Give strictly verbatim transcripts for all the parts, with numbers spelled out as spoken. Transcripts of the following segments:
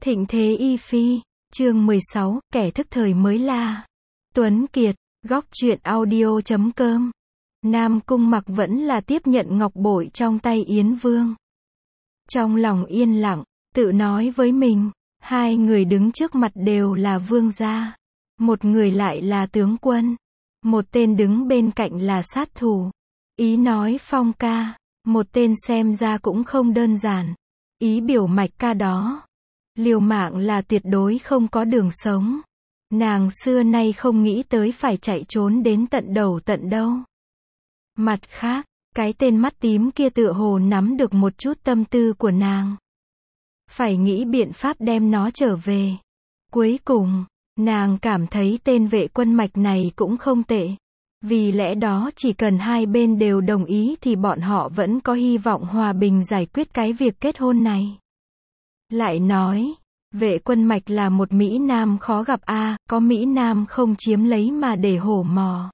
Thịnh thế y phi, chương mười sáu, kẻ thức thời mới là Tuấn Kiệt, góc truyện audio chấm com. Nam Cung Mặc vẫn là tiếp nhận ngọc bội trong tay Yến Vương. Trong lòng yên lặng, tự nói với mình, hai người đứng trước mặt đều là vương gia. Một người lại là tướng quân. Một tên đứng bên cạnh là sát thủ. Ý nói Phong ca, một tên xem ra cũng không đơn giản. Ý biểu Mạch ca đó. Liều mạng là tuyệt đối không có đường sống. Nàng xưa nay không nghĩ tới phải chạy trốn đến tận đầu tận đâu. Mặt khác, cái tên mắt tím kia tựa hồ nắm được một chút tâm tư của nàng. Phải nghĩ biện pháp đem nó trở về. Cuối cùng, nàng cảm thấy tên vệ quân Mạch này cũng không tệ. Vì lẽ đó chỉ cần hai bên đều đồng ý thì bọn họ vẫn có hy vọng hòa bình giải quyết cái việc kết hôn này. Lại nói, vệ quân Mạch là một Mỹ Nam khó gặp a, à, có Mỹ Nam không chiếm lấy mà để hổ mò.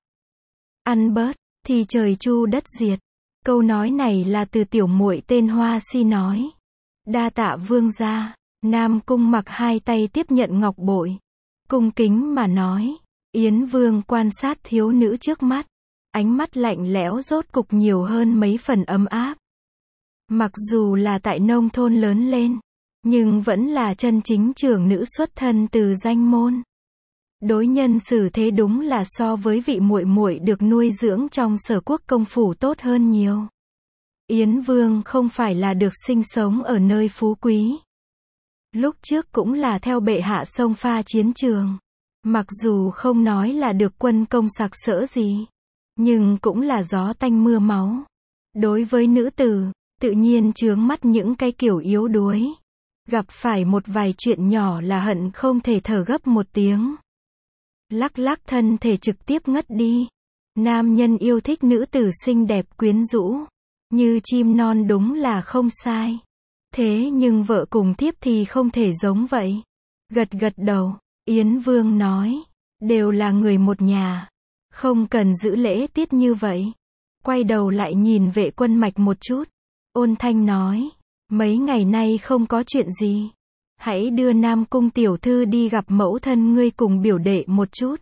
Ăn bớt, thì trời chu đất diệt. Câu nói này là từ tiểu muội tên Hoa Si nói. Đa tạ vương gia. Nam Cung Mặc hai tay tiếp nhận ngọc bội. Cung kính mà nói. Yến Vương quan sát thiếu nữ trước mắt. Ánh mắt lạnh lẽo rốt cục nhiều hơn mấy phần ấm áp. Mặc dù là tại nông thôn lớn lên, nhưng vẫn là chân chính trưởng nữ xuất thân từ danh môn. Đối nhân xử thế đúng là so với vị muội muội được nuôi dưỡng trong Sở Quốc công phủ tốt hơn nhiều. Yến Vương không phải là được sinh sống ở nơi phú quý. Lúc trước cũng là theo bệ hạ xông pha chiến trường. Mặc dù không nói là được quân công sặc sỡ gì, nhưng cũng là gió tanh mưa máu. Đối với nữ tử, tự nhiên chướng mắt những cái kiểu yếu đuối. Gặp phải một vài chuyện nhỏ là hận không thể thở gấp một tiếng. Lắc lắc thân thể trực tiếp ngất đi. Nam nhân yêu thích nữ tử xinh đẹp quyến rũ, như chim non đúng là không sai. Thế nhưng vợ cùng thiếp thì không thể giống vậy. Gật gật đầu, Yến Vương nói, đều là người một nhà, không cần giữ lễ tiết như vậy. Quay đầu lại nhìn vệ quân Mạch một chút, ôn thanh nói, mấy ngày nay không có chuyện gì. Hãy đưa Nam Cung tiểu thư đi gặp mẫu thân ngươi cùng biểu đệ một chút.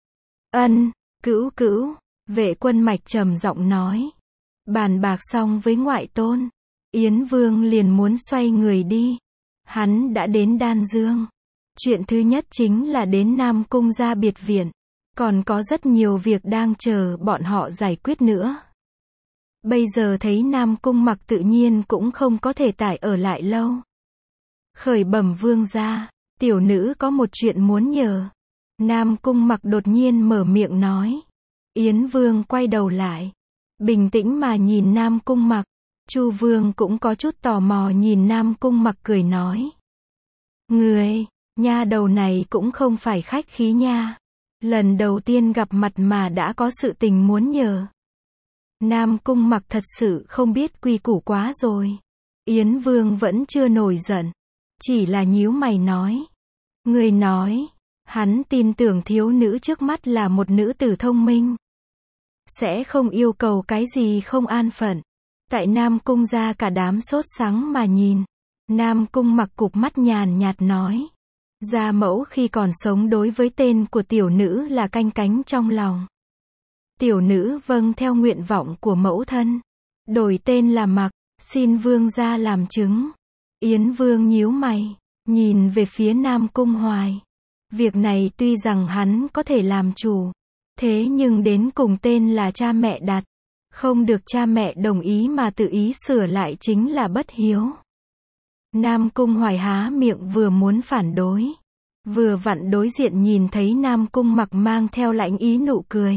Ân, cữu cữu, vệ quân Mạch trầm giọng nói. Bàn bạc xong với ngoại tôn, Yến Vương liền muốn xoay người đi. Hắn đã đến Đan Dương. Chuyện thứ nhất chính là đến Nam Cung gia biệt viện. Còn có rất nhiều việc đang chờ bọn họ giải quyết nữa. Bây giờ thấy Nam Cung Mặc tự nhiên cũng không có thể tải ở lại lâu. Khởi bẩm vương gia, tiểu nữ có một chuyện muốn nhờ. Nam Cung Mặc đột nhiên mở miệng nói. Yến Vương quay đầu lại, bình tĩnh mà nhìn Nam Cung Mặc. Chu Vương cũng có chút tò mò nhìn Nam Cung Mặc cười nói. Người, nha đầu này cũng không phải khách khí nha. Lần đầu tiên gặp mặt mà đã có sự tình muốn nhờ. Nam Cung Mặc thật sự không biết quy củ quá rồi. Yến Vương vẫn chưa nổi giận, chỉ là nhíu mày nói. Người nói, hắn tin tưởng thiếu nữ trước mắt là một nữ tử thông minh, sẽ không yêu cầu cái gì không an phận. Tại Nam Cung gia cả đám sốt sắng mà nhìn. Nam Cung Mặc cụp mắt nhàn nhạt nói. Gia mẫu khi còn sống đối với tên của tiểu nữ là canh cánh trong lòng. Tiểu nữ vâng theo nguyện vọng của mẫu thân, đổi tên là Mặc, xin vương gia làm chứng. Yến Vương nhíu mày, nhìn về phía Nam Cung Hoài. Việc này tuy rằng hắn có thể làm chủ, thế nhưng đến cùng tên là cha mẹ đặt, không được cha mẹ đồng ý mà tự ý sửa lại chính là bất hiếu. Nam Cung Hoài há miệng vừa muốn phản đối, vừa vặn đối diện nhìn thấy Nam Cung Mặc mang theo lãnh ý nụ cười.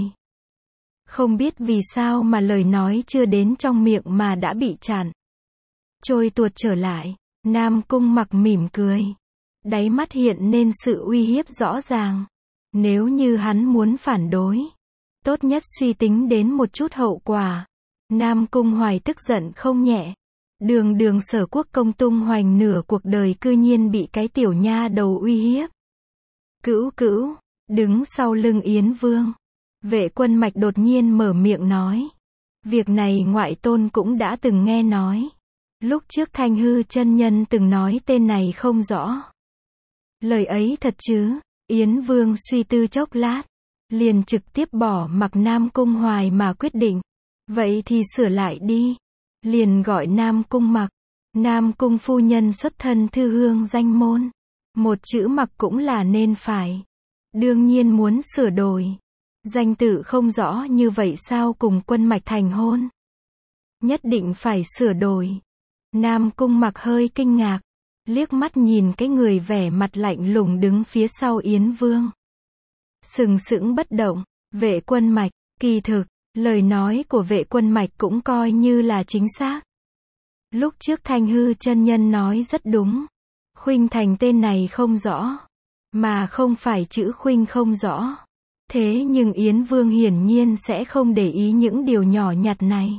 Không biết vì sao mà lời nói chưa đến trong miệng mà đã bị chặn, trôi tuột trở lại. Nam Cung Mặc mỉm cười, đáy mắt hiện nên sự uy hiếp rõ ràng. Nếu như hắn muốn phản đối, tốt nhất suy tính đến một chút hậu quả. Nam Cung Hoài tức giận không nhẹ. Đường đường Sở Quốc công tung hoành nửa cuộc đời cư nhiên bị cái tiểu nha đầu uy hiếp. Cữu cữu, đứng sau lưng Yến Vương, vệ quân Mạch đột nhiên mở miệng nói. Việc này ngoại tôn cũng đã từng nghe nói. Lúc trước Thanh Hư chân nhân từng nói tên này không rõ. Lời ấy thật chứ? Yến Vương suy tư chốc lát, liền trực tiếp bỏ mặc Nam Cung Hoài mà quyết định. Vậy thì sửa lại đi. Liền gọi Nam Cung Mặc. Nam Cung phu nhân xuất thân thư hương danh môn. Một chữ Mặc cũng là nên phải. Đương nhiên muốn sửa đổi. Danh tự không rõ như vậy sao cùng Quân Mạch thành hôn? Nhất định phải sửa đổi. Nam Cung Mặc hơi kinh ngạc, liếc mắt nhìn cái người vẻ mặt lạnh lùng đứng phía sau Yến Vương. Sừng sững bất động, Vệ Quân Mạch, kỳ thực, lời nói của Vệ Quân Mạch cũng coi như là chính xác. Lúc trước Thanh Hư chân nhân nói rất đúng. Khuynh Thành tên này không rõ, mà không phải chữ Khuynh không rõ. Thế nhưng Yến Vương hiển nhiên sẽ không để ý những điều nhỏ nhặt này.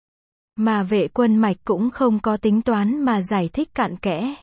Mà Vệ Quân Mạch cũng không có tính toán mà giải thích cặn kẽ.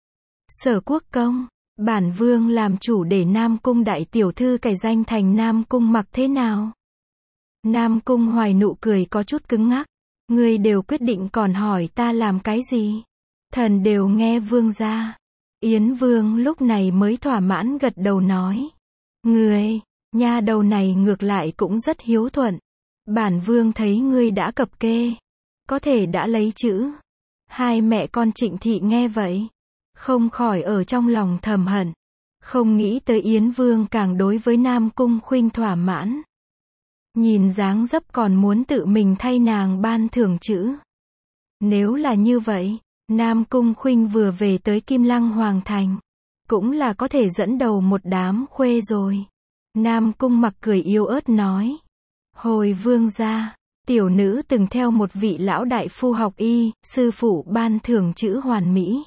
Sở Quốc công, bản vương làm chủ để Nam Cung đại tiểu thư cải danh thành Nam Cung Mặc thế nào? Nam Cung Hoài nụ cười có chút cứng ngắc. Ngươi đều quyết định còn hỏi ta làm cái gì? Thần đều nghe vương gia. Yến Vương lúc này mới thỏa mãn gật đầu nói. Ngươi, nha đầu này ngược lại cũng rất hiếu thuận. Bản vương thấy ngươi đã cập kê, có thể đã lấy chữ. Hai mẹ con Trịnh Thị nghe vậy, không khỏi ở trong lòng thầm hận. Không nghĩ tới Yến Vương càng đối với Nam Cung Khuynh thỏa mãn. Nhìn dáng dấp còn muốn tự mình thay nàng ban thưởng chữ. Nếu là như vậy, Nam Cung Khuynh vừa về tới Kim Lăng Hoàng Thành, cũng là có thể dẫn đầu một đám khuê rồi. Nam Cung Mặc cười yếu ớt nói. Hồi vương gia, tiểu nữ từng theo một vị lão đại phu học y, sư phụ ban thưởng chữ hoàn mỹ.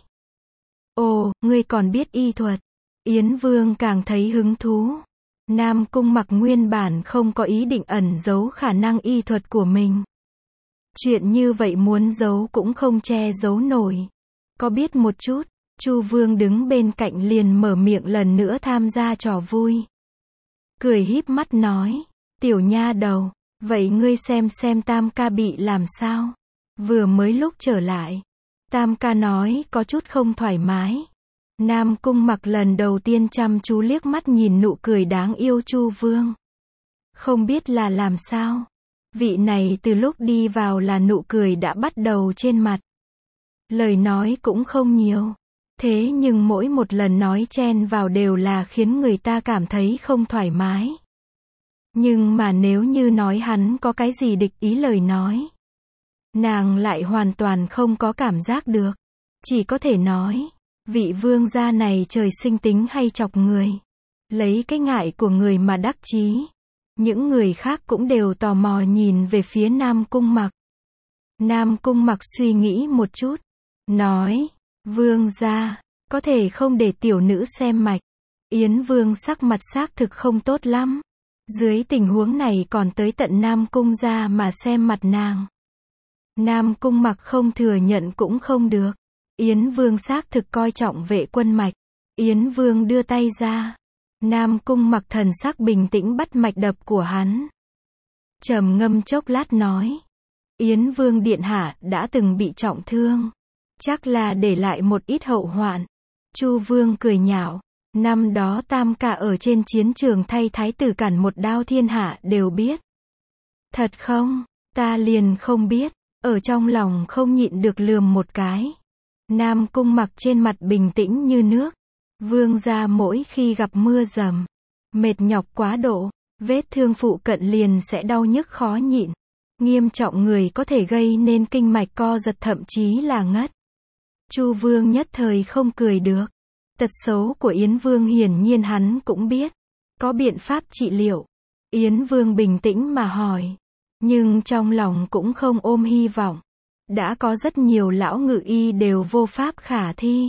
Ồ, ngươi còn biết y thuật. Yến Vương càng thấy hứng thú. Nam Cung Mặc nguyên bản không có ý định ẩn giấu khả năng y thuật của mình. Chuyện như vậy muốn giấu cũng không che giấu nổi. Có biết một chút, Chu Vương đứng bên cạnh liền mở miệng lần nữa tham gia trò vui. Cười híp mắt nói, tiểu nha đầu, vậy ngươi xem xem Tam ca bị làm sao? Vừa mới lúc trở lại, Tam ca nói có chút không thoải mái. Nam Cung Mặc lần đầu tiên chăm chú liếc mắt nhìn nụ cười đáng yêu Chu Vương. Không biết là làm sao. Vị này từ lúc đi vào là nụ cười đã bắt đầu trên mặt. Lời nói cũng không nhiều. Thế nhưng mỗi một lần nói chen vào đều là khiến người ta cảm thấy không thoải mái. Nhưng mà nếu như nói hắn có cái gì địch ý lời nói, nàng lại hoàn toàn không có cảm giác được. Chỉ có thể nói, vị vương gia này trời sinh tính hay chọc người. Lấy cái ngại của người mà đắc chí. Những người khác cũng đều tò mò nhìn về phía Nam Cung Mặc. Nam Cung Mặc suy nghĩ một chút, nói, vương gia, có thể không để tiểu nữ xem mạch. Yến Vương sắc mặt xác thực không tốt lắm. Dưới tình huống này còn tới tận Nam Cung gia mà xem mặt nàng. Nam Cung Mặc không thừa nhận cũng không được. Yến Vương xác thực coi trọng Vệ Quân Mạch. Yến Vương đưa tay ra. Nam Cung Mặc thần sắc bình tĩnh bắt mạch đập của hắn. Trầm ngâm chốc lát nói. Yến Vương điện hạ đã từng bị trọng thương. Chắc là để lại một ít hậu hoạn. Chu Vương cười nhạo. Năm đó Tam ca ở trên chiến trường thay thái tử cản một đao thiên hạ đều biết. Thật không? Ta liền không biết. Ở trong lòng không nhịn được lườm một cái. Nam Cung Mặc trên mặt bình tĩnh như nước. Vương gia mỗi khi gặp mưa dầm, mệt nhọc quá độ, vết thương phụ cận liền sẽ đau nhức khó nhịn. Nghiêm trọng người có thể gây nên kinh mạch co giật thậm chí là ngất. Chu Vương nhất thời không cười được. Tật xấu của Yến Vương hiển nhiên hắn cũng biết. Có biện pháp trị liệu. Yến Vương bình tĩnh mà hỏi. Nhưng trong lòng cũng không ôm hy vọng. Đã có rất nhiều lão ngự y đều vô pháp khả thi.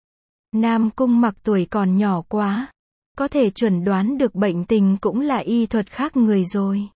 Nam Cung Mặc tuổi còn nhỏ quá. Có thể chuẩn đoán được bệnh tình cũng là y thuật khác người rồi.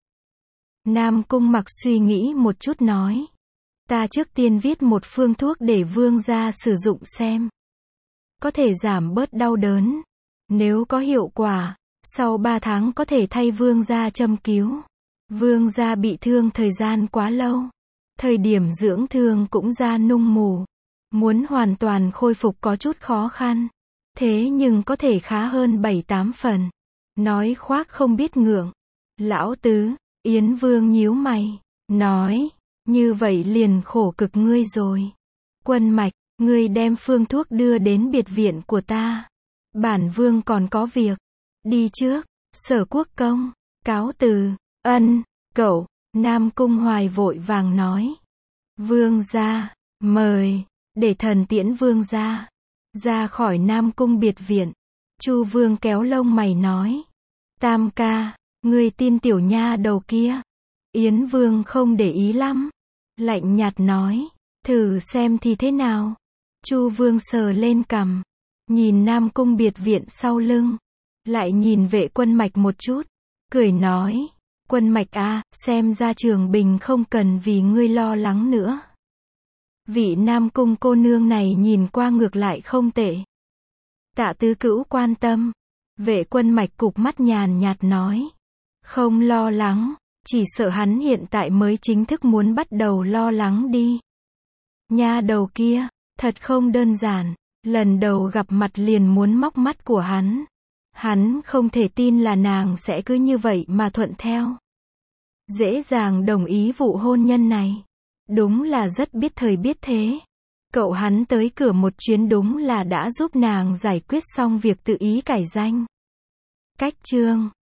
Nam Cung Mặc suy nghĩ một chút nói. Ta trước tiên viết một phương thuốc để vương gia sử dụng xem. Có thể giảm bớt đau đớn. Nếu có hiệu quả, sau ba tháng có thể thay vương gia châm cứu. Vương gia bị thương thời gian quá lâu. Thời điểm dưỡng thương cũng da nung mù. Muốn hoàn toàn khôi phục có chút khó khăn. thế nhưng có thể khá hơn bảy tám phần. Nói khoác không biết ngượng. Lão tứ, Yến Vương nhíu mày, nói, như vậy liền khổ cực ngươi rồi. Quân Mạch, ngươi đem phương thuốc đưa đến biệt viện của ta. Bản vương còn có việc. Đi trước. Sở Quốc công, cáo từ. Ân, cậu. Nam Cung Hoài vội vàng nói. Vương gia, mời, để thần tiễn vương gia. Ra khỏi Nam Cung biệt viện. Chu Vương kéo lông mày nói. Tam ca, ngươi tin tiểu nha đầu kia. Yến Vương không để ý lắm. Lạnh nhạt nói. Thử xem thì thế nào. Chu Vương sờ lên cằm. Nhìn Nam Cung biệt viện sau lưng. Lại nhìn Vệ Quân Mạch một chút. Cười nói. Quân Mạch a, xem ra Trường Bình không cần vì ngươi lo lắng nữa. Vị Nam Cung cô nương này nhìn qua ngược lại không tệ. Tạ tứ cữu quan tâm. Vệ Quân Mạch cụp mắt nhàn nhạt nói. Không lo lắng, chỉ sợ hắn hiện tại mới chính thức muốn bắt đầu lo lắng đi. Nha đầu kia, thật không đơn giản, lần đầu gặp mặt liền muốn móc mắt của hắn. Hắn không thể tin là nàng sẽ cứ như vậy mà thuận theo. Dễ dàng đồng ý vụ hôn nhân này. Đúng là rất biết thời biết thế. Cậu hắn tới cửa một chuyến đúng là đã giúp nàng giải quyết xong việc tự ý cải danh. Cách chương